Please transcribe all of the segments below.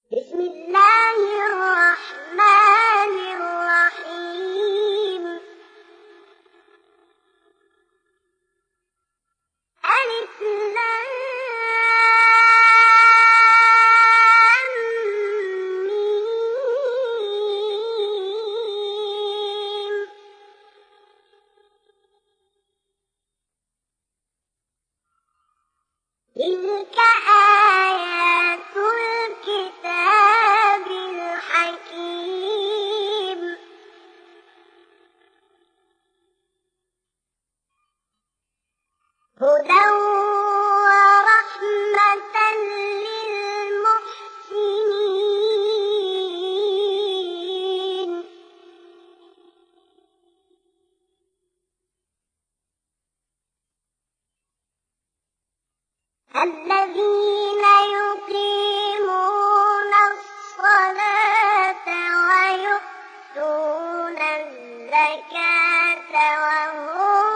بسم الله الرحمن الرحيم. ألف لام ميم. تلك آيات الكتاب الحكيم. هدى ورحمة للمحسنين. الذين يقيمون الصلاة ويؤتون الزكاة وهم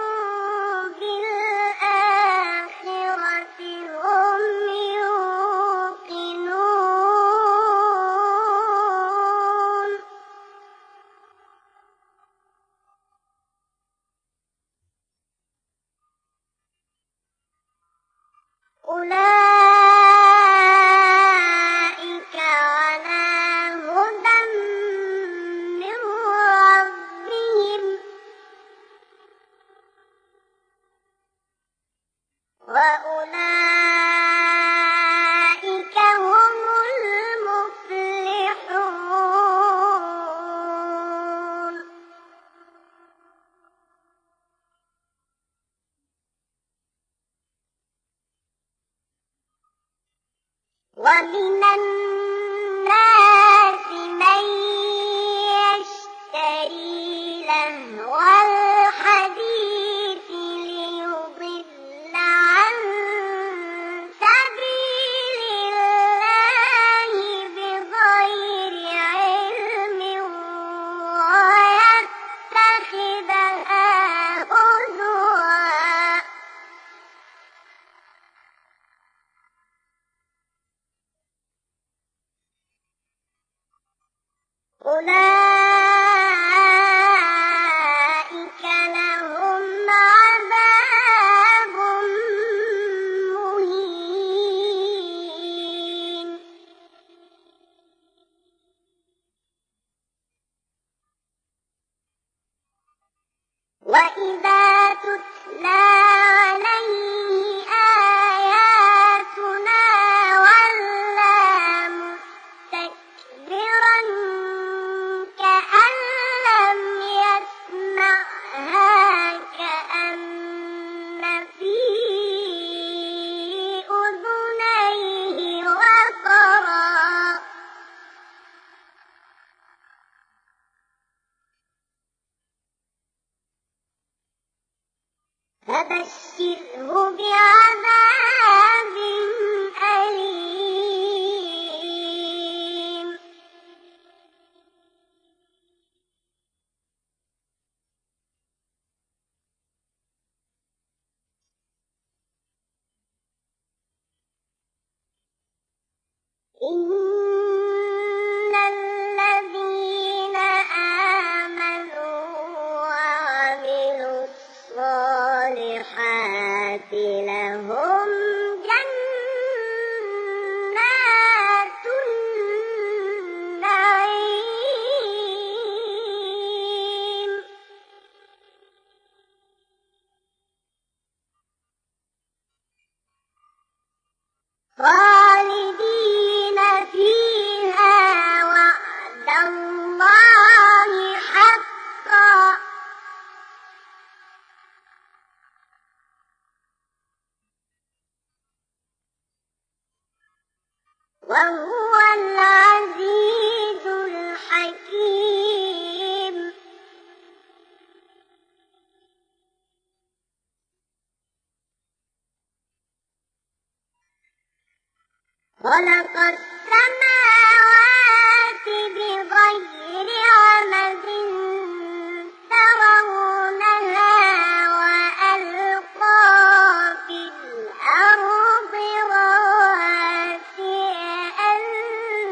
بالآخرة هم يوقنون. أولئك على هدى من ربهم وأولئك هم المفلحون. ومن الناس من يشتري لهو الحديث ليضل عن سبيل الله بغير علم ويتخذها هزوا. أولئك لهم عذاب مهين. وإذا تتلى عليه آياتنا ولى مستكبرا كأن لم يسمعها كأن في أذنيه وقرا. فبشره بعذاب أليم. إن الذين آمنوا وعملوا الصالحات لهم جنات النعيم خالدين فيها وعد الله حقا وهو العزيز الحكيم. خلق السماوات بغير عمد ترونها وألقى في الأرض رواسي أن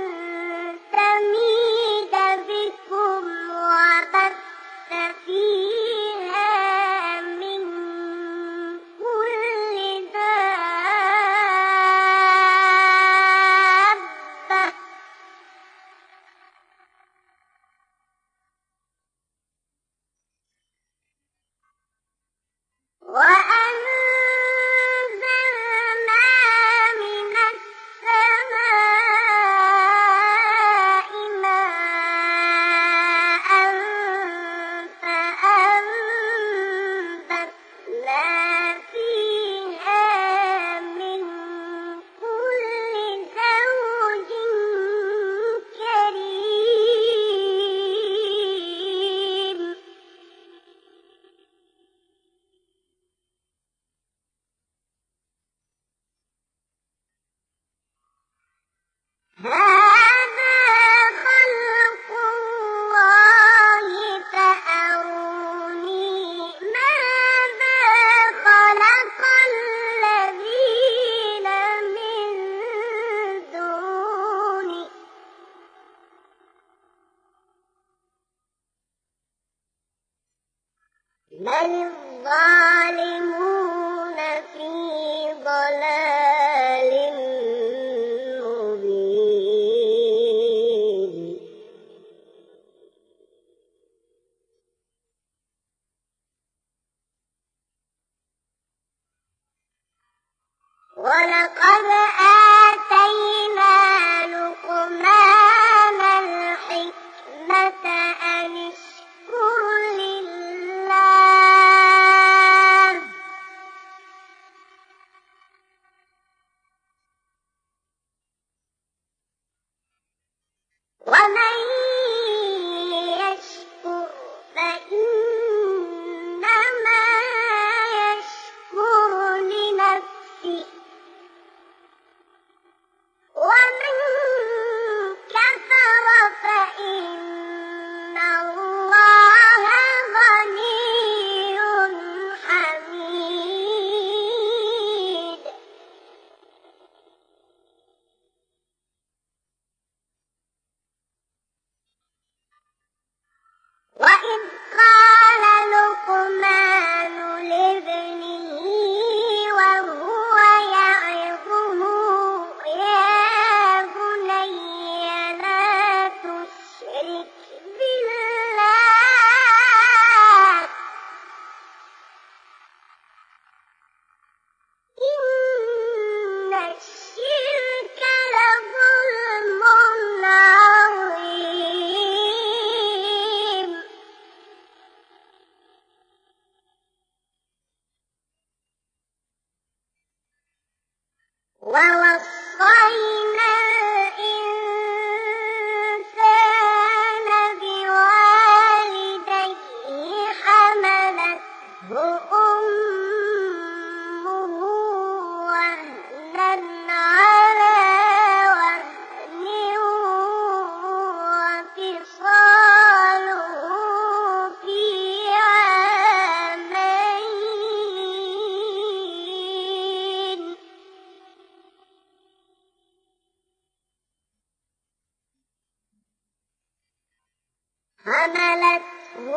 حملته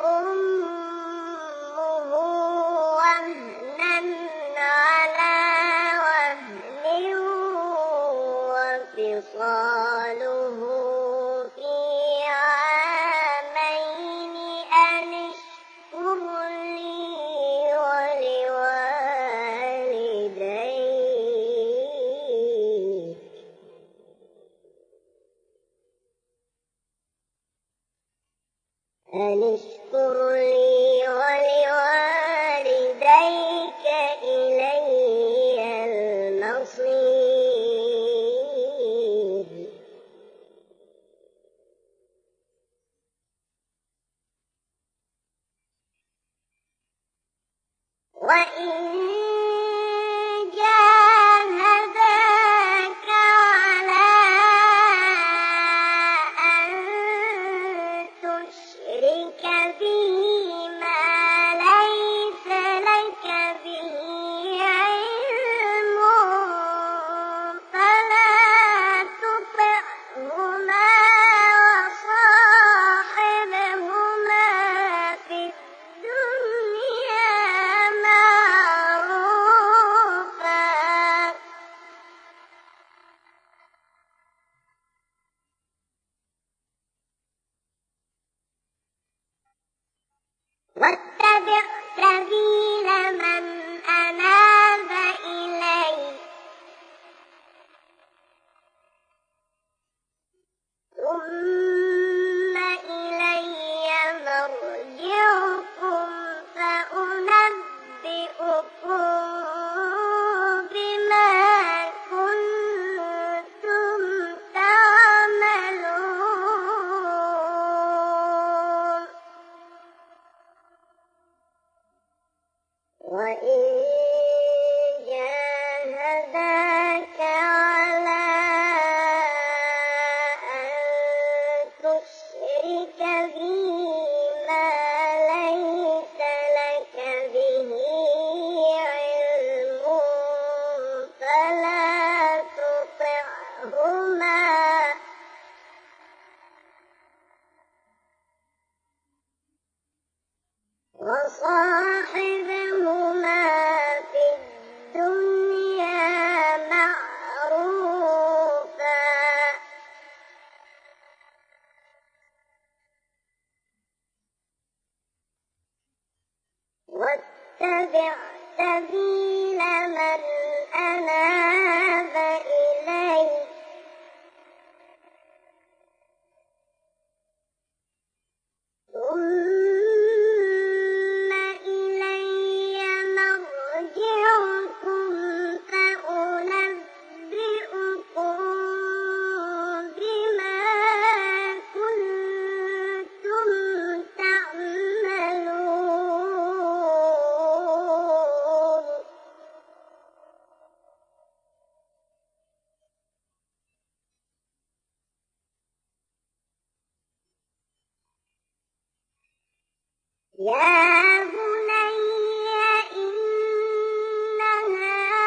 أمه وهنا على وهن وفصاله في عامين أن اشكر لي ولوالديك إلي المصير وإن جاهداك على أن تشرك بي ما ليس لك به علم فلا تطعهما وصاحبهما في الدنيا معروفا واتبع سبيل من أناب إلي ثم إلي مرجعكم فأنبئكم بما كنتم تعملون وإن جاهداك على أن تشرك بي ما ليس لك به علم فلا تطعهما وصاحبهما في الدنيا معروفا واتبع سبيل من أناب إلي ثم إلي مرجعكم فأنبئكم بما كنتم تعملون يا بني إنها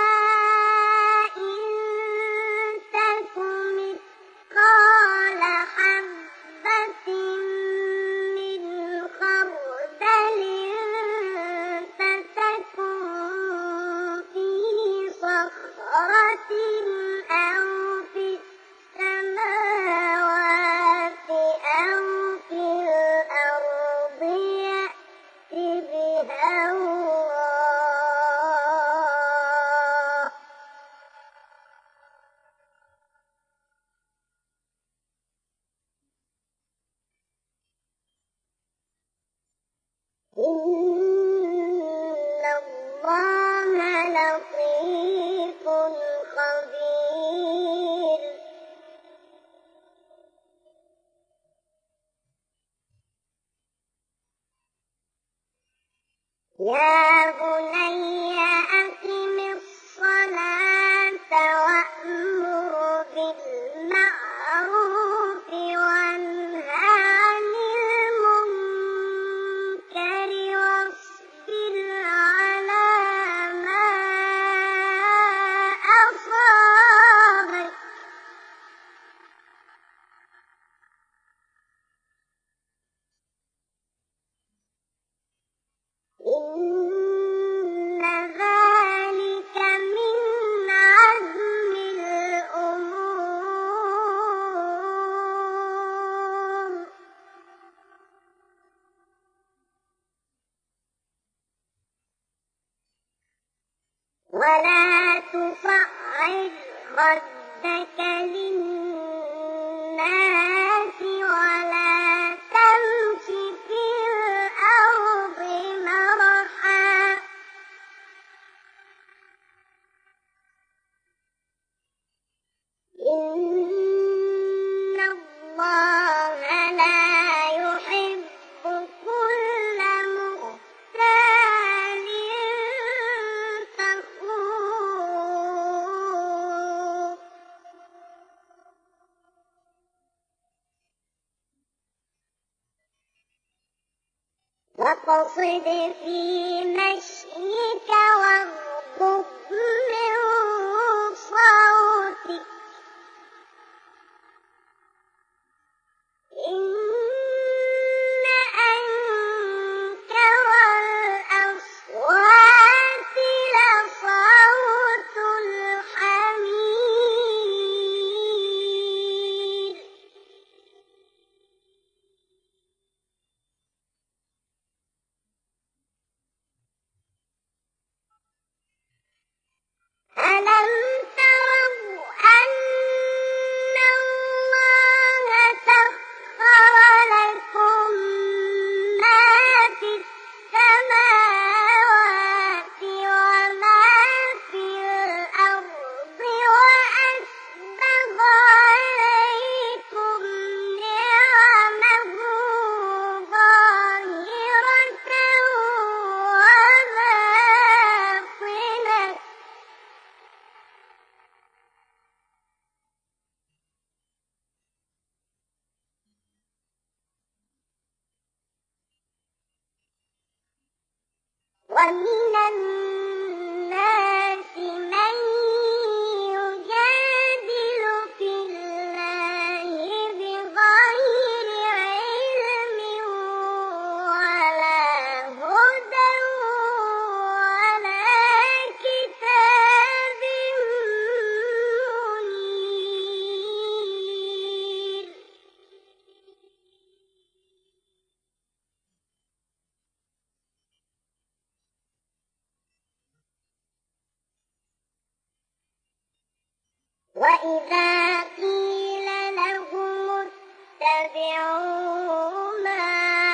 إن تك مثقال حبة من خردل فتكن في صخرة أو في السماوات أو في الأرض يأت بها الله إن الله لطيف خبير يا بني أقم الصلاة وأمر بالمعروف وانه عن المنكر واصبر على ما أصابك آيَاتٍ لِّلنَّاسِ وَلَا تَمْشِ فِي الْأَرْضِ مَرَحًا ۖ إِنَّ اللَّهَ لَا يُحِبُّ كُلَّ مُخْتَالٍ فَخُورٍ وَاقْصِدْ فِي مَشْيِكَ وَاغْضُضْ مِن صَوْتِكَ ۚ إِنَّ أَنكَرَ الْأَصْوَاتِ لَصَوْتُ الْحَمِيرِ أَلَمْ تَرَوْا أَنَّ اللَّهَ سَخَّرَ لَكُم مَّا فِي السَّمَاوَاتِ وَمَا فِي الْأَرْضِ وَأَسْبَغَ عَلَيْكُمْ نِعَمَهُ ظَاهِرَةً وَبَاطِنَةً ۗ وَمِنَ النَّاسِ مَن يُجَادِلُ فِي اللَّهِ بِغَيْرِ عِلْمٍ وَلَا هُدًى وَلَا كِتَابٍ مُّنِيرٍ وَإِذَا قِيلَ لَهُمُ اتَّبِعُوا مَا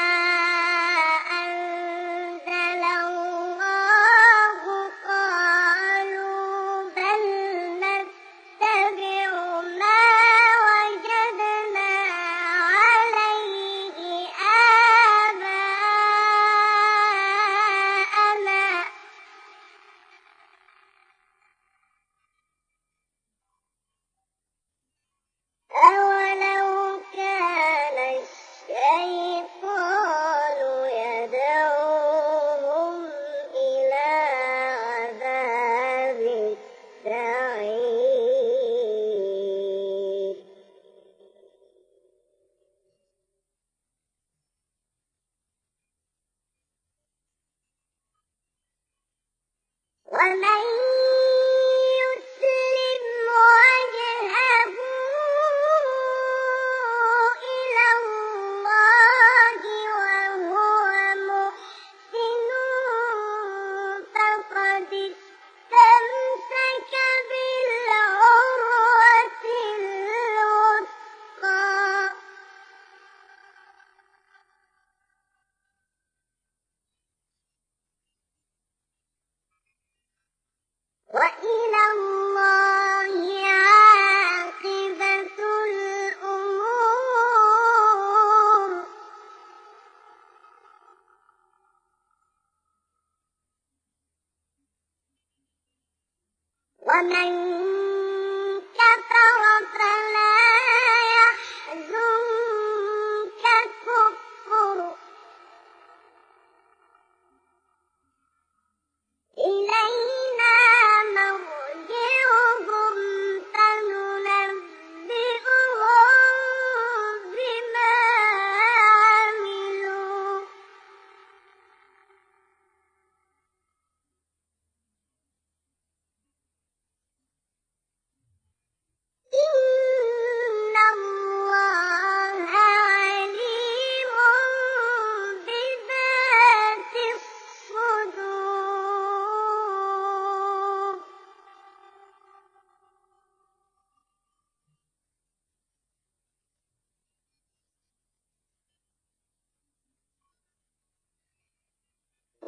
أَنزَلَ اللَّهُ قَالُوا بَلْ نَتَّبِعُ مَا وَجَدْنَا عَلَيْهِ آبَاءَنَا ۗ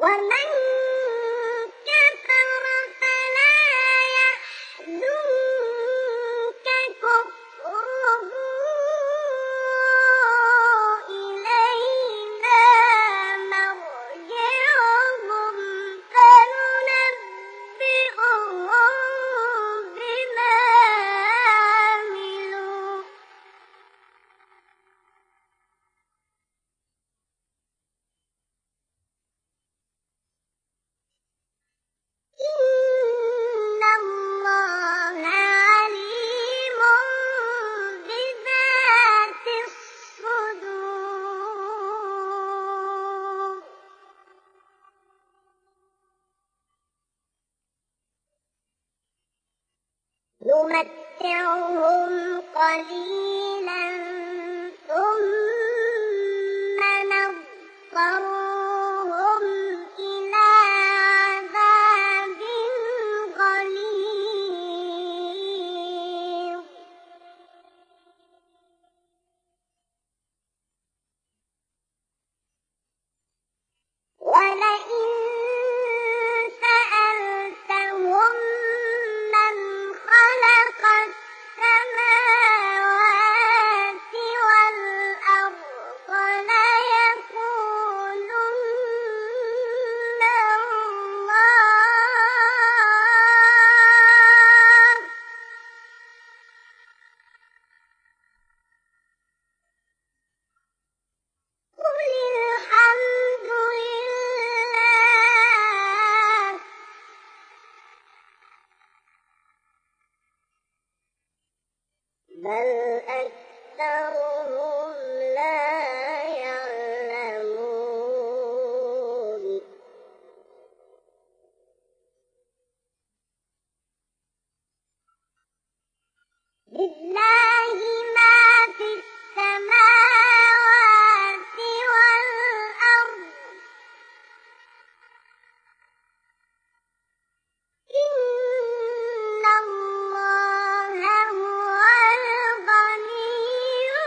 ومن كفر فلا يحزنك كفره إلينا مرجعهم فننبئهم بما عملوا إن الله عليم بذات الصدور نمتعهم قليلا ثم نضطرهم إلى عذاب غليظ ولئن سألتهم من خلق السماوات والأرض ليقولن الله قل الحمد لله بل أكثرهم لا يعلمون لله ما في السماوات والأرض إن الله هو الغني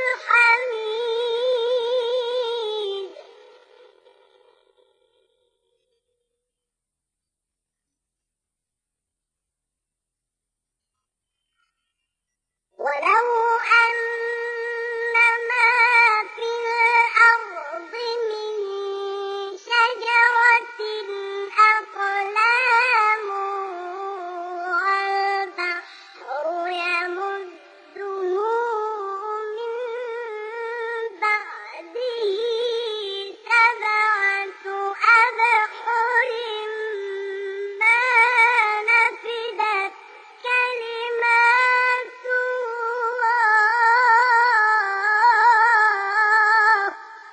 الحميد ولو أن ما في الأرض من شجرة أقلام والبحر يمده من بعده سبعة أبحر ما نفدت كلمات الله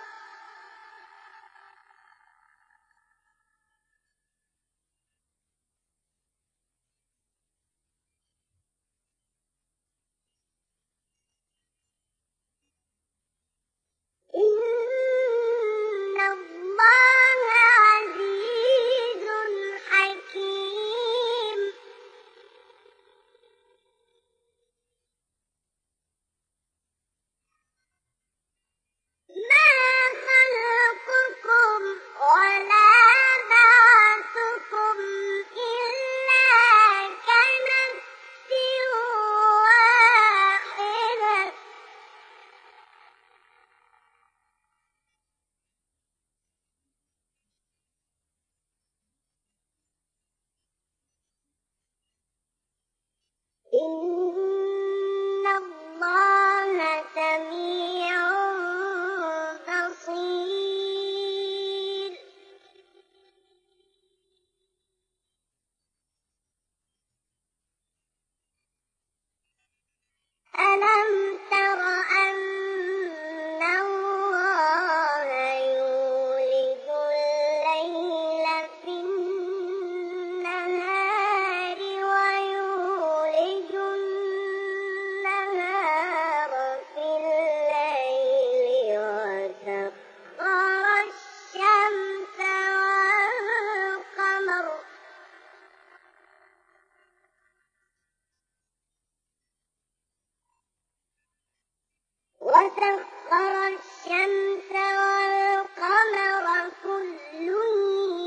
إن الله عزيز حكيم ما خلقكم ولا بعثكم إلا كنفس واحدة إن الله سميع بصير ألم تر أن الله يولج الليل في النهار ويولج النهار في الليل وسخر الشمس والقمر كل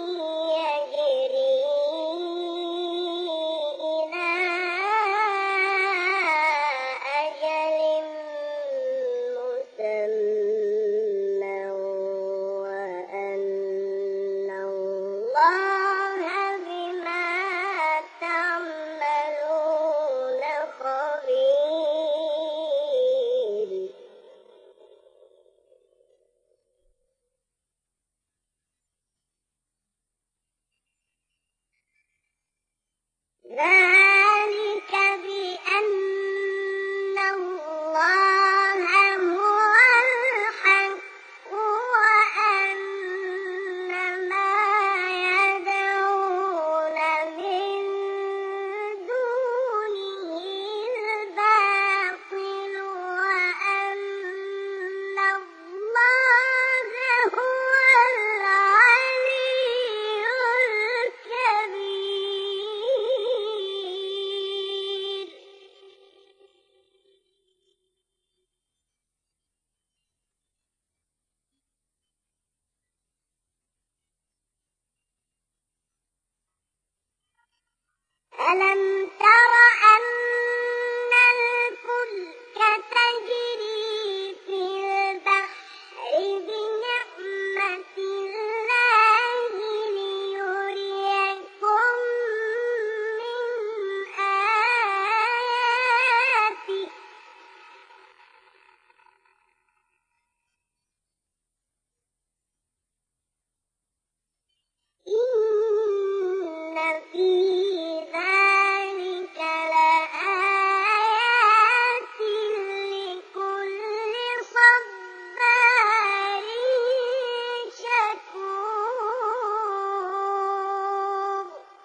الله بما تعملون خبير. ذلك بأن الله هو الحق وأن ما يدعون من دونه الباطل وأن الله هو العلي الكبير. ألم تر أن الفلك تجري في البحر بنعمة الله ليريكم من آياته إن في ذلك لآيات لكل صبار شكور.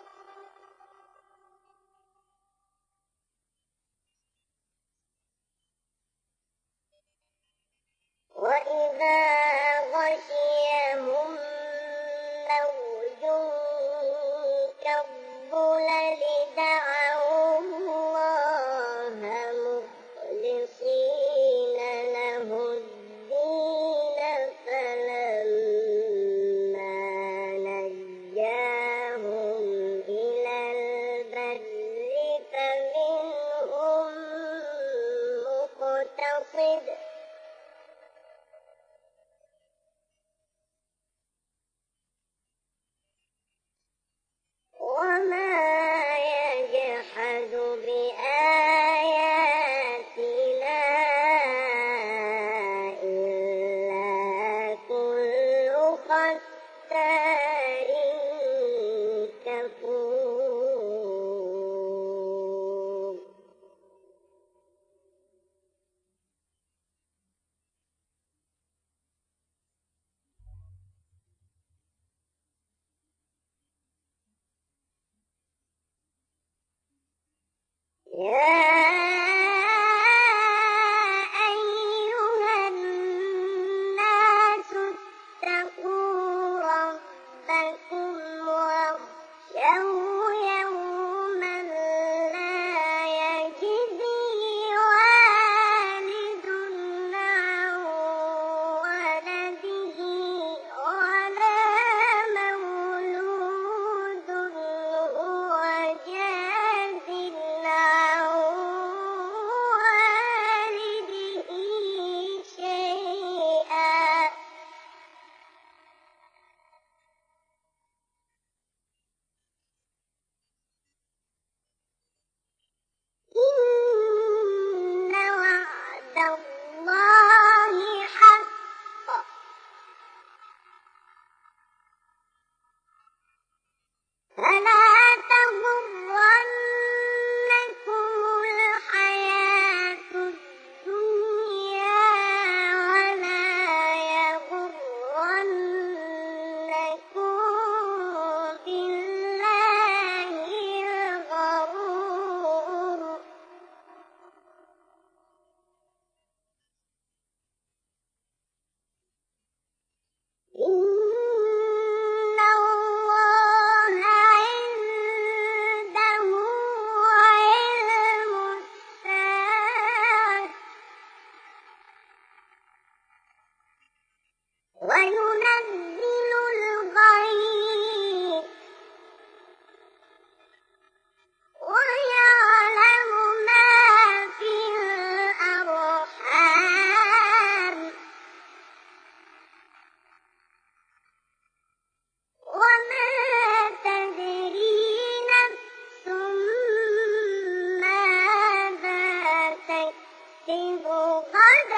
وإذا غشيهم موج كالظلل دعوا الله مخلصين له الدين فلما نجاهم إلى البر فمنهم مقتصد وما يجحد بآياتنا إلا كل ختار كفور. يا أيها الناس اتقوا ربكم واخشوا يوما لا يجزي والد عن ولده ولا مولود هو جاز عن ذو قدر